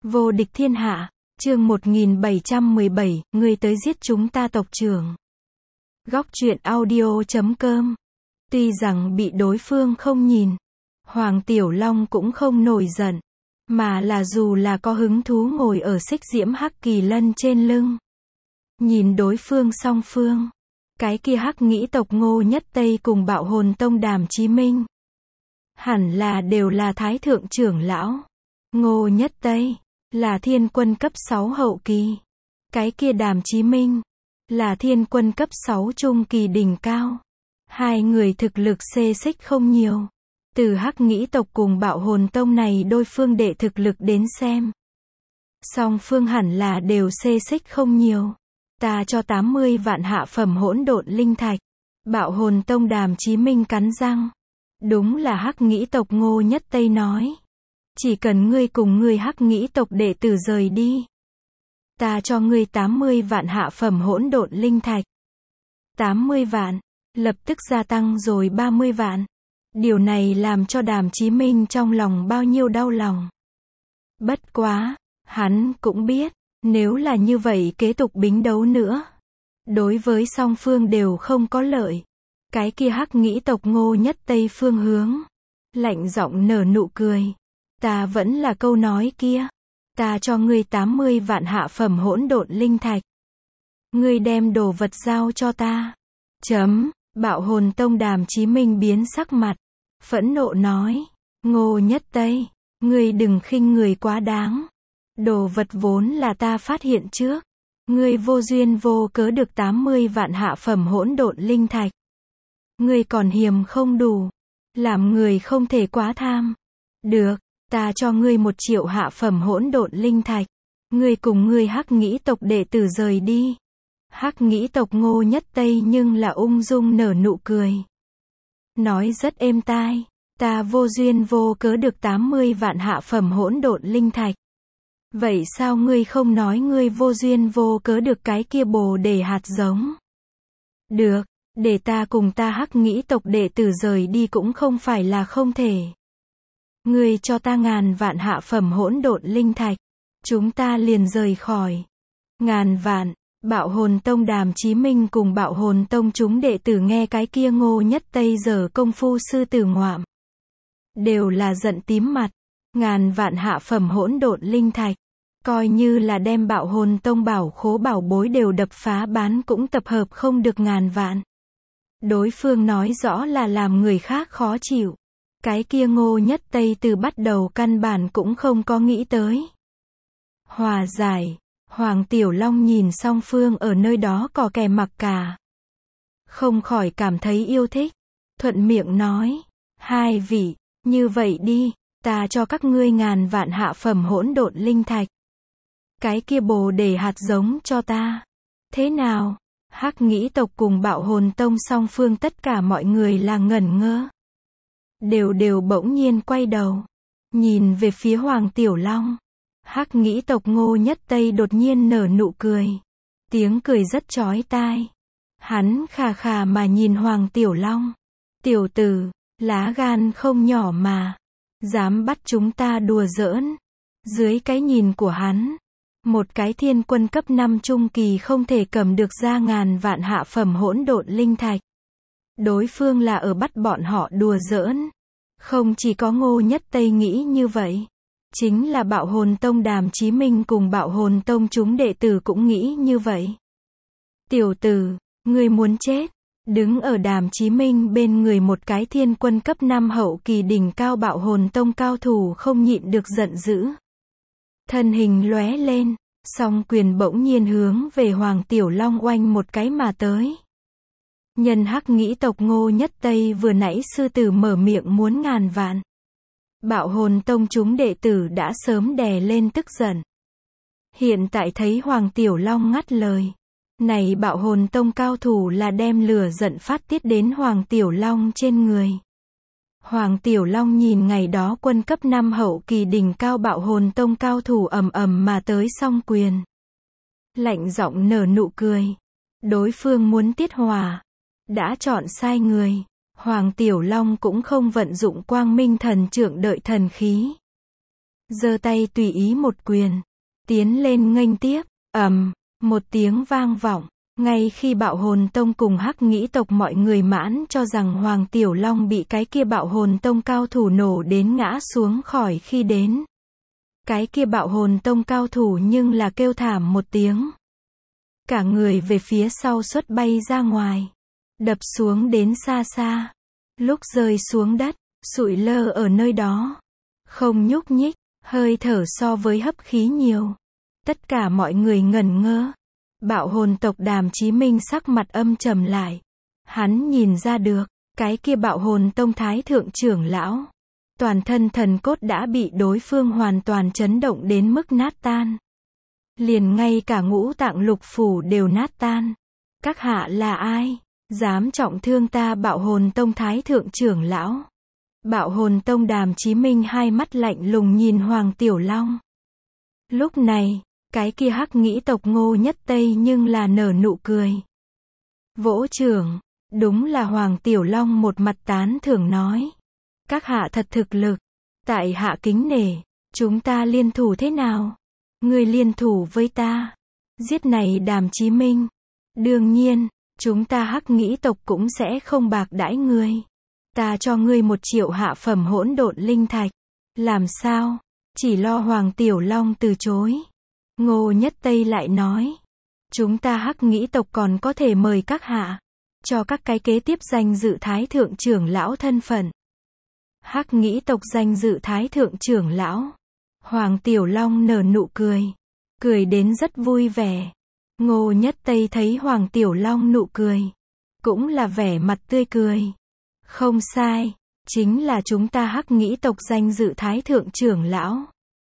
Vô địch thiên hạ, chương 1717, ngươi tới giết chúng ta tộc trưởng. Góc truyện audio.com. Tuy rằng bị đối phương không nhìn, Hoàng Tiểu Long cũng không nổi giận, mà là dù là có hứng thú ngồi ở xích diễm hắc kỳ lân trên lưng. Nhìn đối phương song phương, cái kia hắc nghĩ tộc Ngô Nhất Tây cùng Bạo Hồn Tông Đàm Chí Minh. Hẳn là đều là thái thượng trưởng lão. Ngô Nhất Tây là thiên quân cấp 6 hậu kỳ. Cái kia Đàm Chí Minh là thiên quân cấp 6 trung kỳ đỉnh cao. Hai người thực lực xê xích không nhiều. Từ hắc nghĩ tộc cùng Bạo Hồn Tông này đôi phương đệ thực lực đến xem, song phương hẳn là đều xê xích không nhiều. Ta cho 80 vạn hạ phẩm hỗn độn linh thạch. Bạo Hồn Tông Đàm Chí Minh cắn răng. Đúng là hắc nghĩ tộc Ngô Nhất Tây nói. Chỉ cần ngươi cùng ngươi hắc nghĩ tộc đệ tử rời đi, ta cho ngươi 80 vạn hạ phẩm hỗn độn linh thạch. 80 vạn, lập tức gia tăng rồi 30 vạn. Điều này làm cho Đàm Chí Minh trong lòng bao nhiêu đau lòng. Bất quá, hắn cũng biết, nếu là như vậy kế tục bính đấu nữa, đối với song phương đều không có lợi. Cái kia hắc nghĩ tộc Ngô Nhất Tây phương hướng, lạnh giọng nở nụ cười. Ta vẫn là câu nói kia. Ta cho ngươi 80 vạn hạ phẩm hỗn độn linh thạch. Ngươi đem đồ vật giao cho ta. Bạo Hồn Tông Đàm Chí Minh biến sắc mặt, phẫn nộ nói. Ngô Nhất Tây, ngươi đừng khinh người quá đáng. Đồ vật vốn là ta phát hiện trước. Ngươi vô duyên vô cớ được 80 vạn hạ phẩm hỗn độn linh thạch. Ngươi còn hiềm không đủ. Làm người không thể quá tham. Được, ta cho ngươi 1 triệu hạ phẩm hỗn độn linh thạch. Ngươi cùng ngươi hắc nghĩ tộc đệ tử rời đi. Hắc nghĩ tộc Ngô Nhất Tây nhưng là ung dung nở nụ cười. Nói rất êm tai. Ta vô duyên vô cớ được 80 vạn hạ phẩm hỗn độn linh thạch. Vậy sao ngươi không nói ngươi vô duyên vô cớ được cái kia bồ đề hạt giống? Được, để ta cùng ta hắc nghĩ tộc đệ tử rời đi cũng không phải là không thể. Ngươi cho ta 1000 vạn hạ phẩm hỗn độn linh thạch, chúng ta liền rời khỏi. 1000 vạn, Bạo Hồn Tông Đàm Chí Minh cùng Bạo Hồn Tông chúng đệ tử nghe cái kia Ngô Nhất Tây giở công phu sư tử ngoạm, đều là giận tím mặt. 1000 vạn hạ phẩm hỗn độn linh thạch, coi như là đem Bạo Hồn Tông bảo khố bảo bối đều đập phá bán cũng tập hợp không được 1000 vạn. Đối phương nói rõ là làm người khác khó chịu. Cái kia Ngô Nhất Tây từ bắt đầu căn bản cũng không có nghĩ tới hòa giải. Hoàng Tiểu Long nhìn song phương ở nơi đó cò kè mặc cả, không khỏi cảm thấy yêu thích, thuận miệng nói. Hai vị, như vậy đi, ta cho các ngươi 1000 vạn hạ phẩm hỗn độn linh thạch. Cái kia bồ đề hạt giống cho ta. Thế nào? Hắc nghĩ tộc cùng Bạo Hồn Tông song phương tất cả mọi người là ngẩn ngơ. Đều bỗng nhiên quay đầu, nhìn về phía Hoàng Tiểu Long. Hắc nghĩ tộc Ngô Nhất Tây đột nhiên nở nụ cười. Tiếng cười rất chói tai. Hắn khà khà mà nhìn Hoàng Tiểu Long. Tiểu tử, lá gan không nhỏ mà. Dám bắt chúng ta đùa giỡn. Dưới cái nhìn của hắn, một cái thiên quân cấp 5 trung kỳ không thể cầm được ra 1000 vạn hạ phẩm hỗn độn linh thạch. Đối phương là ở bắt bọn họ đùa giỡn. Không chỉ có Ngô Nhất Tây nghĩ như vậy, chính là Bạo Hồn Tông Đàm Chí Minh cùng Bạo Hồn Tông chúng đệ tử cũng nghĩ như vậy. Tiểu tử, ngươi muốn chết. Đứng ở Đàm Chí Minh bên người một cái thiên quân cấp 5 hậu kỳ đỉnh cao Bạo Hồn Tông cao thủ không nhịn được giận dữ. Thân hình lóe lên, song quyền bỗng nhiên hướng về Hoàng Tiểu Long oanh một cái mà tới. Nhân hắc nghĩ tộc Ngô Nhất Tây vừa nãy sư tử mở miệng muốn 1000 vạn. Bạo Hồn Tông chúng đệ tử đã sớm đè lên tức giận. Hiện tại thấy Hoàng Tiểu Long ngắt lời. Này Bạo Hồn Tông cao thủ là đem lửa giận phát tiết đến Hoàng Tiểu Long trên người. Hoàng Tiểu Long nhìn ngày đó quân cấp 5 hậu kỳ đỉnh cao Bạo Hồn Tông cao thủ ầm ầm mà tới song quyền. Lạnh giọng nở nụ cười. Đối phương muốn tiết hỏa, đã chọn sai người. Hoàng Tiểu Long cũng không vận dụng Quang Minh thần trượng đợi thần khí. giơ tay tùy ý một quyền, tiến lên nghênh tiếp, một tiếng vang vọng. Ngay khi Bạo Hồn Tông cùng Hắc Nghĩ tộc mọi người mãn cho rằng Hoàng Tiểu Long bị cái kia Bạo Hồn Tông cao thủ nổ đến ngã xuống khỏi khi đến. Cái kia Bạo Hồn Tông cao thủ nhưng là kêu thảm một tiếng. Cả người về phía sau xuất bay ra ngoài. Đập xuống đến xa xa. Lúc rơi xuống đất, sụi lơ ở nơi đó. Không nhúc nhích, hơi thở so với hấp khí nhiều. Tất cả mọi người ngẩn ngơ. Bạo hồn tộc Đàm Chí Minh sắc mặt âm trầm lại. Hắn nhìn ra được, cái kia Bạo Hồn Tông Thái thượng trưởng lão. Toàn thân thần cốt đã bị đối phương hoàn toàn chấn động đến mức nát tan. Liền ngay cả ngũ tạng lục phủ đều nát tan. Các hạ là ai? Dám trọng thương ta Bạo Hồn Tông Thái thượng trưởng lão. Bạo Hồn Tông Đàm Chí Minh hai mắt lạnh lùng nhìn Hoàng Tiểu Long. Lúc này, cái kia Hắc Nghĩ tộc Ngô Nhất Tây nhưng là nở nụ cười. Vỗ trưởng, đúng là Hoàng Tiểu Long một mặt tán thưởng nói. Các hạ thật thực lực, tại hạ kính nể, chúng ta liên thủ thế nào? Ngươi liên thủ với ta, giết này Đàm Chí Minh. Đương nhiên, chúng ta Hắc Nghĩ tộc cũng sẽ không bạc đãi ngươi. Ta cho ngươi 1 triệu hạ phẩm hỗn độn linh thạch. Làm sao? Chỉ lo Hoàng Tiểu Long từ chối. Ngô Nhất Tây lại nói. Chúng ta Hắc Nghĩ tộc còn có thể mời các hạ. Cho các cái kế tiếp danh dự Thái thượng trưởng lão thân phận. Hắc Nghĩ tộc danh dự Thái thượng trưởng lão. Hoàng Tiểu Long nở nụ cười. Cười đến rất vui vẻ. Ngô Nhất Tây thấy Hoàng Tiểu Long nụ cười. Cũng là vẻ mặt tươi cười. Không sai. Chính là chúng ta Hắc Nghĩ tộc danh dự Thái thượng trưởng lão.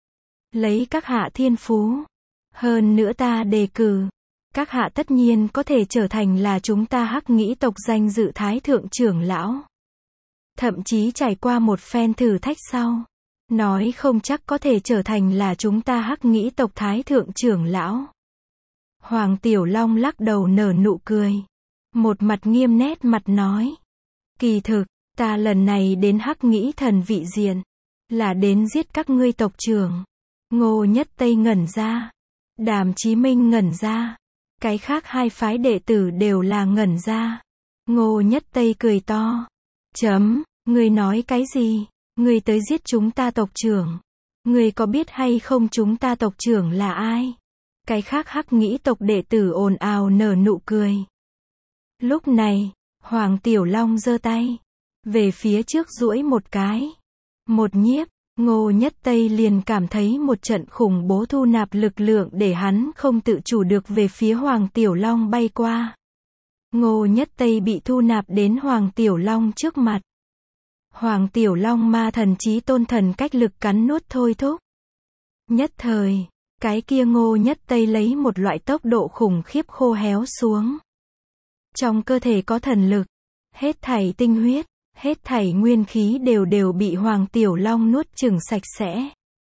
Lấy các hạ thiên phú. Hơn nữa ta đề cử. Các hạ tất nhiên có thể trở thành là chúng ta Hắc Nghĩ tộc danh dự Thái thượng trưởng lão. Thậm chí trải qua một phen thử thách sau. Nói không chắc có thể trở thành là chúng ta Hắc Nghĩ tộc Thái thượng trưởng lão. Hoàng Tiểu Long lắc đầu nở nụ cười. Một mặt nghiêm nét mặt nói. Kỳ thực, ta lần này đến Hắc Nghĩ thần vị diện. Là đến giết các ngươi tộc trưởng. Ngô Nhất Tây ngẩn ra. Đàm Chí Minh ngẩn ra. Cái khác hai phái đệ tử đều là ngẩn ra. Ngô Nhất Tây cười to. Ngươi nói cái gì? Ngươi tới giết chúng ta tộc trưởng. Ngươi có biết hay không chúng ta tộc trưởng là ai? Cái khác Hắc Nghĩ tộc đệ tử ồn ào nở nụ cười. Lúc này, Hoàng Tiểu Long giơ tay. Về phía trước duỗi một cái. Một nhiếp, Ngô Nhất Tây liền cảm thấy một trận khủng bố thu nạp lực lượng để hắn không tự chủ được về phía Hoàng Tiểu Long bay qua. Ngô Nhất Tây bị thu nạp đến Hoàng Tiểu Long trước mặt. Hoàng Tiểu Long ma thần chí tôn thần cách lực cắn nuốt thôi thúc. Nhất thời, cái kia Ngô Nhất Tây lấy một loại tốc độ khủng khiếp khô héo xuống. Trong cơ thể có thần lực, hết thảy tinh huyết, hết thảy nguyên khí đều bị Hoàng Tiểu Long nuốt chửng sạch sẽ.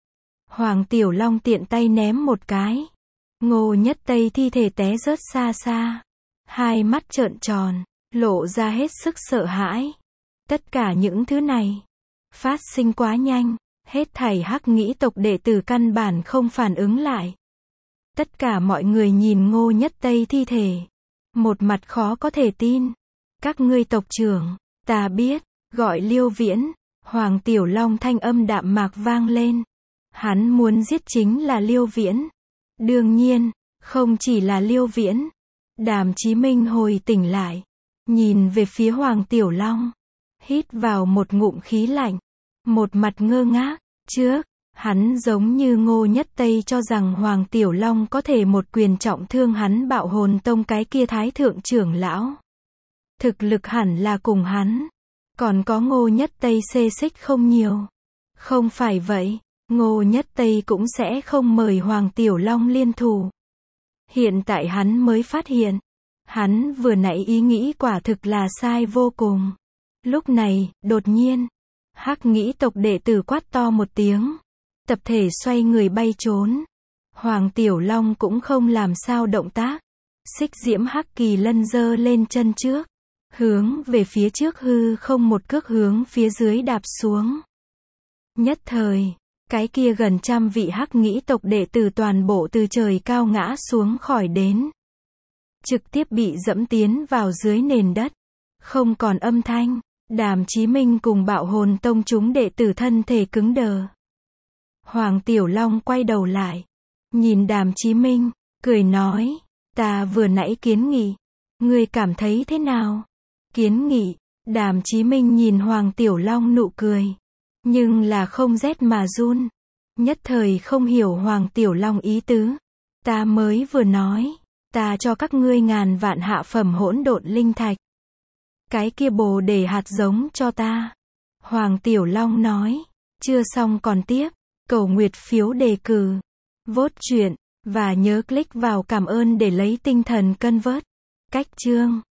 Hoàng Tiểu Long tiện tay ném một cái. Ngô Nhất Tây thi thể té rớt xa xa. Hai mắt trợn tròn, lộ ra hết sức sợ hãi. Tất cả những thứ này phát sinh quá nhanh, hết thảy Hắc Nghĩ tộc đệ tử căn bản không phản ứng lại. Tất cả mọi người nhìn Ngô Nhất Tây thi thể, một mặt khó có thể tin. Các ngươi tộc trưởng, ta biết, gọi Liêu Viễn. Hoàng Tiểu Long thanh âm đạm mạc vang lên. Hắn muốn giết chính là Liêu Viễn. Đương nhiên, không chỉ là Liêu Viễn. Đàm Chí Minh hồi tỉnh lại, nhìn về phía Hoàng Tiểu Long, hít vào một ngụm khí lạnh, một mặt ngơ ngác. Trước, hắn giống như Ngô Nhất Tây cho rằng Hoàng Tiểu Long có thể một quyền trọng thương hắn Bạo Hồn Tông cái kia Thái thượng trưởng lão. Thực lực hẳn là cùng hắn, còn có Ngô Nhất Tây xê xích không nhiều. Không phải vậy, Ngô Nhất Tây cũng sẽ không mời Hoàng Tiểu Long liên thủ. Hiện tại hắn mới phát hiện, hắn vừa nãy ý nghĩ quả thực là sai vô cùng. Lúc này, đột nhiên, Hắc Nghĩ tộc đệ tử quát to một tiếng, tập thể xoay người bay trốn. Hoàng Tiểu Long cũng không làm sao động tác. Xích diễm hắc kỳ lân giơ lên chân trước, hướng về phía trước hư không một cước hướng phía dưới đạp xuống. Nhất thời, Cái kia gần 100 vị Hắc Nghĩ tộc đệ tử toàn bộ từ trời cao ngã xuống khỏi đến. Trực tiếp bị dẫm tiến vào dưới nền đất. Không còn âm thanh. Đàm Chí Minh cùng Bạo Hồn Tông chúng đệ tử thân thể cứng đờ. Hoàng Tiểu Long quay đầu lại. Nhìn Đàm Chí Minh, cười nói. Ta vừa nãy kiến nghị. Ngươi cảm thấy thế nào? Kiến nghị. Đàm Chí Minh nhìn Hoàng Tiểu Long nụ cười. Nhưng là không rét mà run. Nhất thời không hiểu Hoàng Tiểu Long ý tứ. Ta mới vừa nói. Ta cho các ngươi 1000 vạn hạ phẩm hỗn độn linh thạch. Cái kia bồ đề hạt giống cho ta. Hoàng Tiểu Long nói. Chưa xong còn tiếp. Cầu nguyệt phiếu đề cử. Vote chuyện. Và nhớ click vào cảm ơn để lấy tinh thần cân vớt. Cách chương.